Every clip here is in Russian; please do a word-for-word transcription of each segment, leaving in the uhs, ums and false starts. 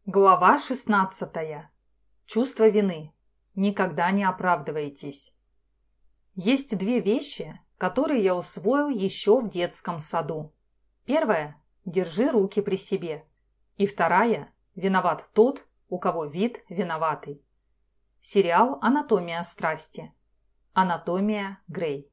Глава шестнадцатая. Чувство вины. Никогда не оправдывайтесь. Есть две вещи, которые я усвоил еще в детском саду. Первая – держи руки при себе. И вторая – виноват тот, у кого вид виноватый. Сериал «Анатомия страсти». Анатомия Грей.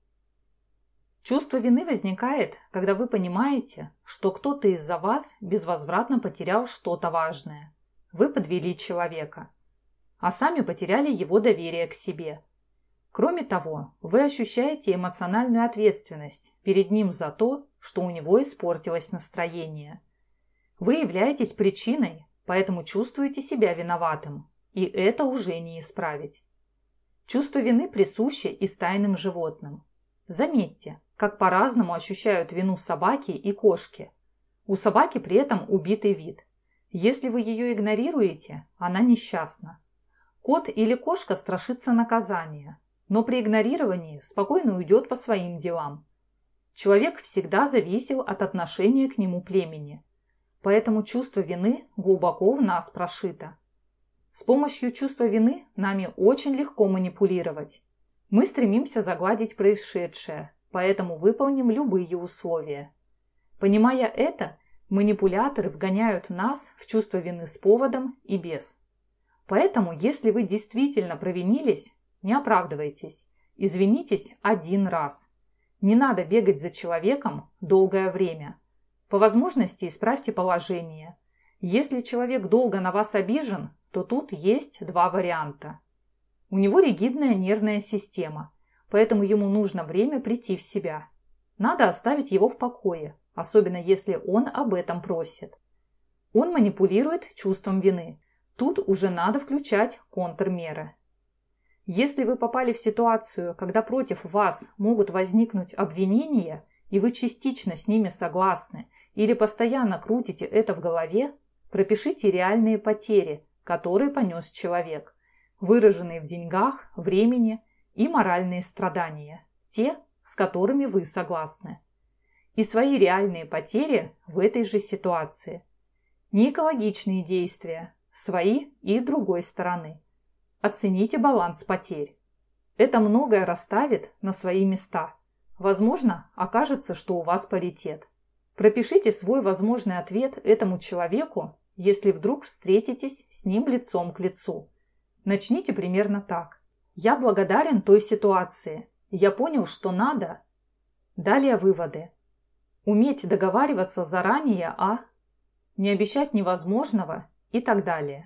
Чувство вины возникает, когда вы понимаете, что кто-то из-за вас безвозвратно потерял что-то важное. Вы подвели человека, а сами потеряли его доверие к себе. Кроме того, вы ощущаете эмоциональную ответственность перед ним за то, что у него испортилось настроение. Вы являетесь причиной, поэтому чувствуете себя виноватым, и это уже не исправить. Чувство вины присуще и стайным животным. Заметьте, как по-разному ощущают вину собаки и кошки. У собаки при этом убитый вид. Если вы ее игнорируете, она несчастна. Кот или кошка страшится наказания, но при игнорировании спокойно уйдет по своим делам. Человек всегда зависел от отношения к нему племени, поэтому чувство вины глубоко в нас прошито. С помощью чувства вины нами очень легко манипулировать. Мы стремимся загладить происшедшее, поэтому выполним любые условия. Понимая это, манипуляторы вгоняют нас в чувство вины с поводом и без. Поэтому, если вы действительно провинились, не оправдывайтесь, извинитесь один раз. Не надо бегать за человеком долгое время. По возможности исправьте положение. Если человек долго на вас обижен, то тут есть два варианта. У него ригидная нервная система, поэтому ему нужно время прийти в себя. Надо оставить его в покое, особенно если он об этом просит. Он манипулирует чувством вины. Тут уже надо включать контрмеры. Если вы попали в ситуацию, когда против вас могут возникнуть обвинения, и вы частично с ними согласны, или постоянно крутите это в голове, пропишите реальные потери, которые понес человек, выраженные в деньгах, времени и моральные страдания, те, с которыми вы согласны. И свои реальные потери в этой же ситуации. Неэкологичные действия, свои и другой стороны. Оцените баланс потерь. Это многое расставит на свои места. Возможно, окажется, что у вас паритет. Пропишите свой возможный ответ этому человеку, если вдруг встретитесь с ним лицом к лицу. Начните примерно так. Я благодарен той ситуации. Я понял, что надо. Далее выводы. Уметь договариваться заранее о, не обещать невозможного и так далее.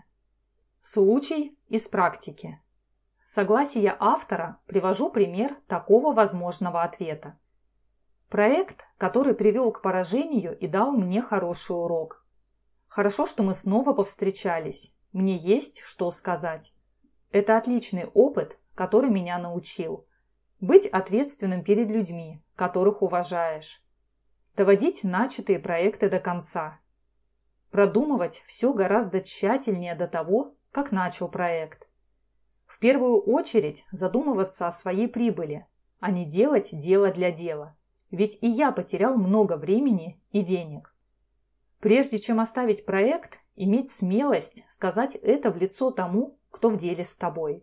Случай из практики. Согласие автора привожу пример такого возможного ответа. Проект, который привел к поражению и дал мне хороший урок. Хорошо, что мы снова повстречались. Мне есть что сказать. Это отличный опыт, который меня научил. Быть ответственным перед людьми, которых уважаешь. Доводить начатые проекты до конца. Продумывать все гораздо тщательнее до того, как начал проект. В первую очередь задумываться о своей прибыли, а не делать дело для дела. Ведь и я потерял много времени и денег. Прежде чем оставить проект, иметь смелость сказать это в лицо тому, кто в деле с тобой.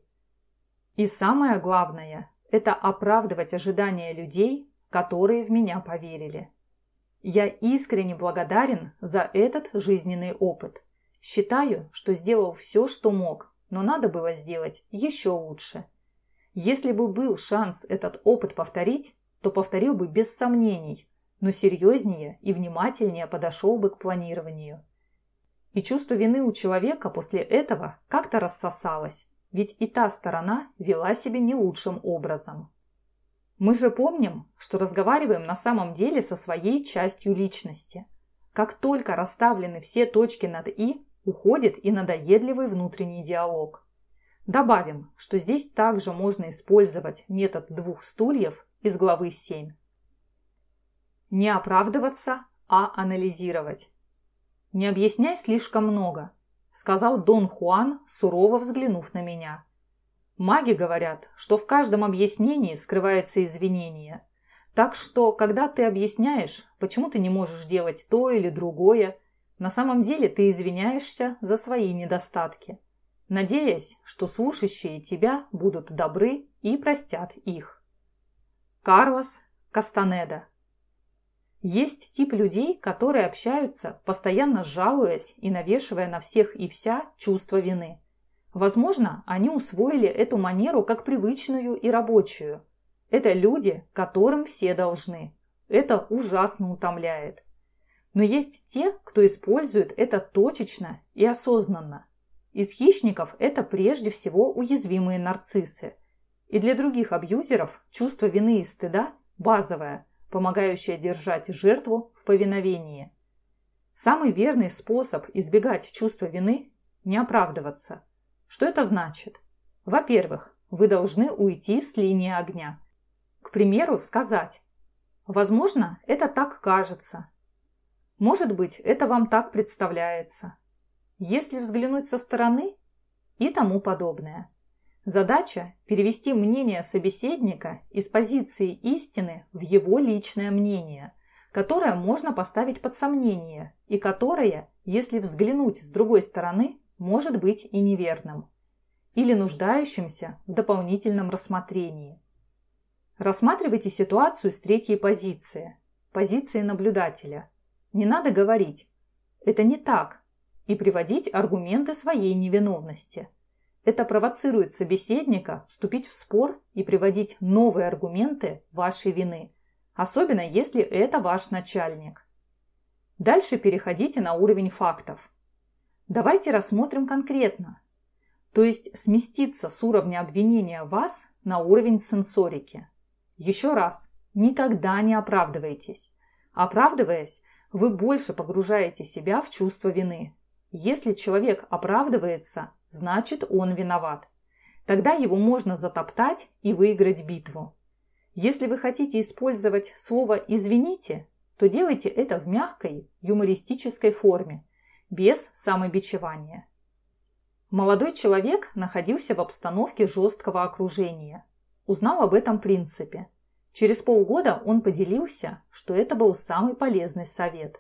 И самое главное – это оправдывать ожидания людей, которые в меня поверили. Я искренне благодарен за этот жизненный опыт. Считаю, что сделал все, что мог, но надо было сделать еще лучше. Если бы был шанс этот опыт повторить, то повторил бы без сомнений, но серьезнее и внимательнее подошел бы к планированию. И чувство вины у человека после этого как-то рассосалось, ведь и та сторона вела себя не лучшим образом. Мы же помним, что разговариваем на самом деле со своей частью личности. Как только расставлены все точки над «и», уходит и надоедливый внутренний диалог. Добавим, что здесь также можно использовать метод двух стульев из главы семь. Не оправдываться, а анализировать. «Не объясняй слишком много», — сказал Дон Хуан, сурово взглянув на меня. Маги говорят, что в каждом объяснении скрывается извинение. Так что, когда ты объясняешь, почему ты не можешь делать то или другое, На самом деле ты извиняешься за свои недостатки, надеясь, что слушающие тебя будут добры и простят их. Карлос Кастанеда. Есть тип людей, которые общаются, постоянно жалуясь и навешивая на всех и вся чувство вины. Возможно, они усвоили эту манеру как привычную и рабочую. Это люди, которым все должны. Это ужасно утомляет. Но есть те, кто использует это точечно и осознанно. Из хищников это прежде всего уязвимые нарциссы. И для других абьюзеров чувство вины и стыда базовое, помогающее держать жертву в повиновении. Самый верный способ избегать чувства вины – не оправдываться. Что это значит? Во-первых, вы должны уйти с линии огня. К примеру, сказать: «Возможно, это так кажется. Может быть, это вам так представляется. Если взглянуть со стороны» и тому подобное. Задача – перевести мнение собеседника из позиции истины в его личное мнение, которое можно поставить под сомнение и которое, если взглянуть с другой стороны, может быть и неверным, или нуждающимся в дополнительном рассмотрении. Рассматривайте ситуацию с третьей позиции, позиции наблюдателя. Не надо говорить «это не так» и приводить аргументы своей невиновности. Это провоцирует собеседника вступить в спор и приводить новые аргументы вашей вины, особенно если это ваш начальник. Дальше переходите на уровень фактов. Давайте рассмотрим конкретно, то есть сместиться с уровня обвинения вас на уровень сенсорики. Еще раз, никогда не оправдывайтесь. Оправдываясь, вы больше погружаете себя в чувство вины. Если человек оправдывается, значит он виноват. Тогда его можно затоптать и выиграть битву. Если вы хотите использовать слово «извините», то делайте это в мягкой, юмористической форме, без самобичевания. Молодой человек находился в обстановке жесткого окружения. Узнал об этом принципе. Через полгода он поделился, что это был самый полезный совет.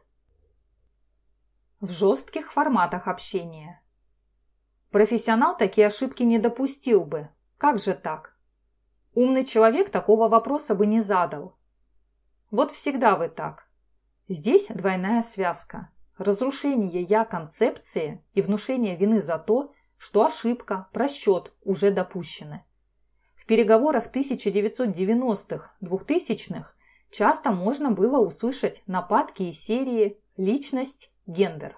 В жестких форматах общения. Профессионал такие ошибки не допустил бы. Как же так? Умный человек такого вопроса бы не задал. Вот всегда вы так. Здесь двойная связка. Разрушение «я» концепции и внушение вины за то, что ошибка, просчет уже допущены. В переговорах тысяча девятьсот девяностых - двухтысячных часто можно было услышать нападки из серии «Личность, гендер».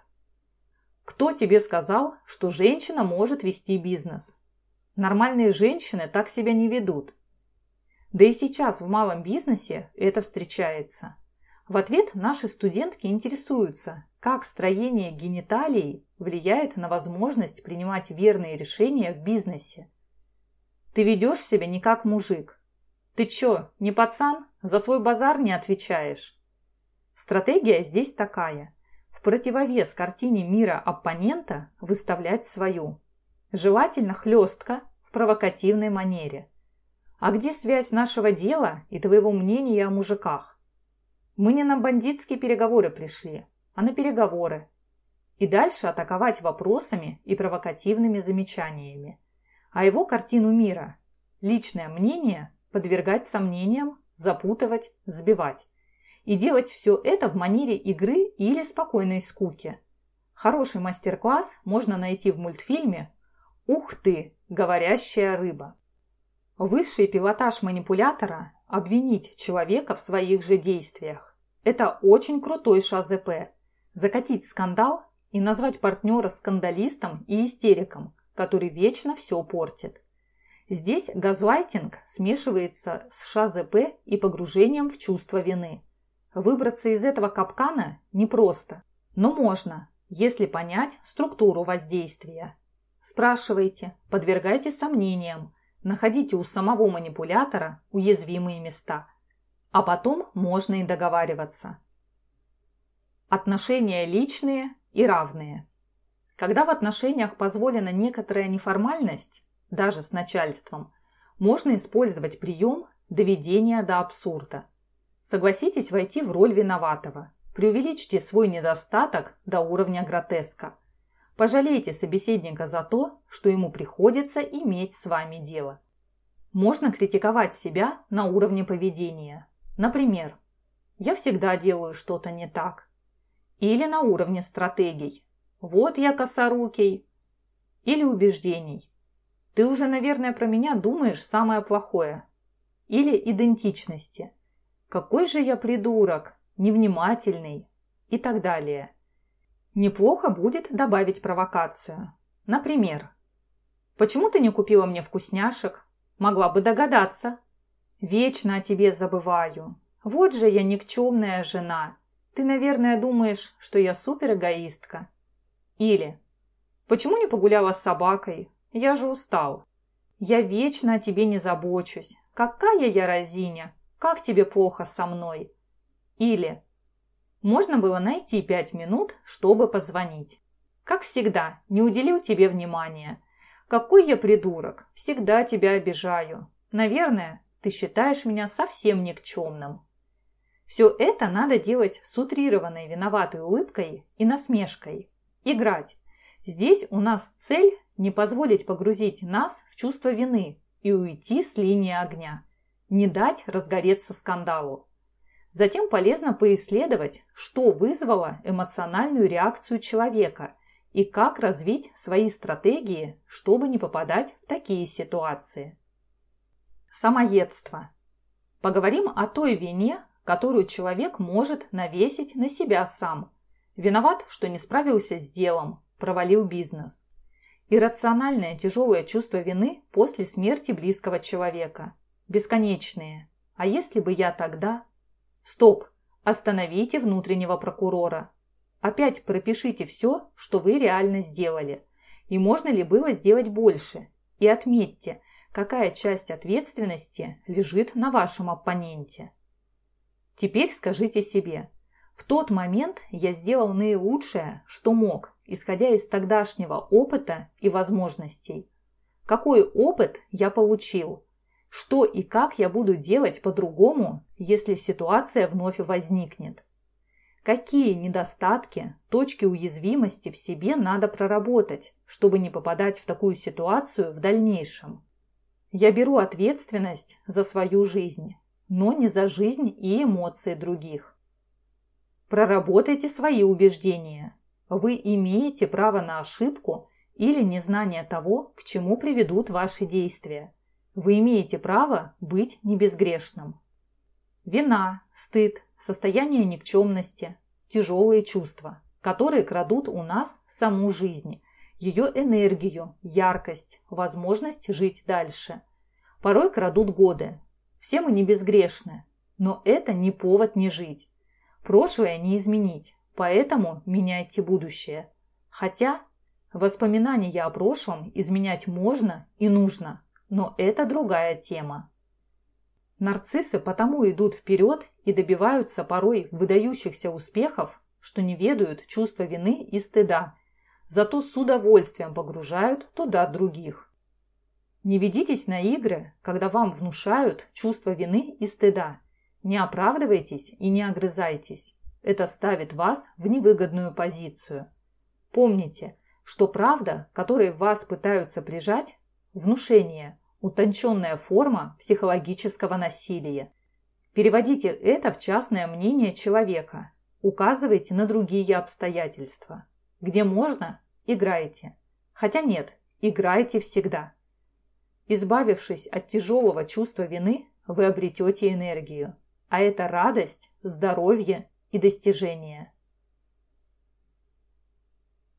Кто тебе сказал, что женщина может вести бизнес? Нормальные женщины так себя не ведут. Да и сейчас в малом бизнесе это встречается. В ответ наши студентки интересуются, как строение гениталий влияет на возможность принимать верные решения в бизнесе. Ты ведешь себя не как мужик. Ты чё, не пацан? За свой базар не отвечаешь? Стратегия здесь такая. В противовес картине мира оппонента выставлять свою. Желательно хлестко, в провокативной манере. А где связь нашего дела и твоего мнения о мужиках? Мы не на бандитские переговоры пришли, а на переговоры. И дальше атаковать вопросами и провокативными замечаниями. А его картину мира, личное мнение подвергать сомнениям, запутывать, сбивать. И делать все это в манере игры или спокойной скуки. Хороший мастер-класс можно найти в мультфильме «Ух ты, говорящая рыба». Высший пилотаж манипулятора – обвинить человека в своих же действиях. Это очень крутой ШЗП. Закатить скандал и назвать партнера скандалистом и истериком, который вечно все портит. Здесь газлайтинг смешивается с ШЗП и погружением в чувство вины. Выбраться из этого капкана непросто, но можно, если понять структуру воздействия. Спрашивайте, подвергайте сомнениям, находите у самого манипулятора уязвимые места. А потом можно и договариваться. Отношения личные и равные. Когда в отношениях позволена некоторая неформальность, даже с начальством, можно использовать прием доведения до абсурда. Согласитесь войти в роль виноватого, Преувеличьте свой недостаток до уровня гротеска. Пожалейте собеседника за то, что ему приходится иметь с вами дело. Можно критиковать себя на уровне поведения. Например, «Я всегда делаю что-то не так». Или на уровне стратегий. «Вот я косорукий». Или убеждений. «Ты уже, наверное, про меня думаешь самое плохое». Или идентичности. «Какой же я придурок, невнимательный» и так далее. Неплохо будет добавить провокацию. Например, «Почему ты не купила мне вкусняшек? Могла бы догадаться. Вечно о тебе забываю. Вот же я никчемная жена. Ты, наверное, думаешь, что я суперэгоистка». Или «Почему не погуляла с собакой? Я же устал. Я вечно о тебе не забочусь. Какая я разиня. Как тебе плохо со мной». Или «Можно было найти пять минут, чтобы позвонить. Как всегда, не уделил тебе внимания. Какой я придурок, всегда тебя обижаю. Наверное, ты считаешь меня совсем никчемным». Все это надо делать с утрированной виноватой улыбкой и насмешкой. Играть. Здесь у нас цель не позволить погрузить нас в чувство вины и уйти с линии огня. Не дать разгореться скандалу. Затем полезно поисследовать, что вызвало эмоциональную реакцию человека и как развить свои стратегии, чтобы не попадать в такие ситуации. Самоедство. Поговорим о той вине, которую человек может навесить на себя сам. Виноват, что не справился с делом, провалил бизнес. Иррациональное тяжелое чувство вины после смерти близкого человека. Бесконечные. А если бы я тогда... Стоп! Остановите внутреннего прокурора. Опять пропишите все, что вы реально сделали. И можно ли было сделать больше. И отметьте, какая часть ответственности лежит на вашем оппоненте. Теперь скажите себе: в тот момент я сделал наилучшее, что мог, исходя из тогдашнего опыта и возможностей. Какой опыт я получил? Что и как я буду делать по-другому, если ситуация вновь возникнет? Какие недостатки, точки уязвимости в себе надо проработать, чтобы не попадать в такую ситуацию в дальнейшем? Я беру ответственность за свою жизнь, но не за жизнь и эмоции других. Проработайте свои убеждения. Вы имеете право на ошибку или незнание того, к чему приведут ваши действия. Вы имеете право быть небезгрешным. Вина, стыд, состояние никчемности, тяжелые чувства, которые крадут у нас саму жизнь, ее энергию, яркость, возможность жить дальше. Порой крадут годы. Все мы не безгрешны, но это не повод не жить. Прошлое не изменить, поэтому меняйте будущее. Хотя воспоминания о прошлом изменять можно и нужно, но это другая тема. Нарциссы потому идут вперед и добиваются порой выдающихся успехов, что не ведают чувства вины и стыда, зато с удовольствием погружают туда других. Не ведитесь на игры, когда вам внушают чувство вины и стыда. Не оправдывайтесь и не огрызайтесь. Это ставит вас в невыгодную позицию. Помните, что правда, которой вас пытаются прижать, внушение, утонченная форма психологического насилия. Переводите это в частное мнение человека. Указывайте на другие обстоятельства. Где можно, играйте. Хотя нет, играйте всегда. Избавившись от тяжелого чувства вины, вы обретете энергию. А это радость, здоровье и достижение.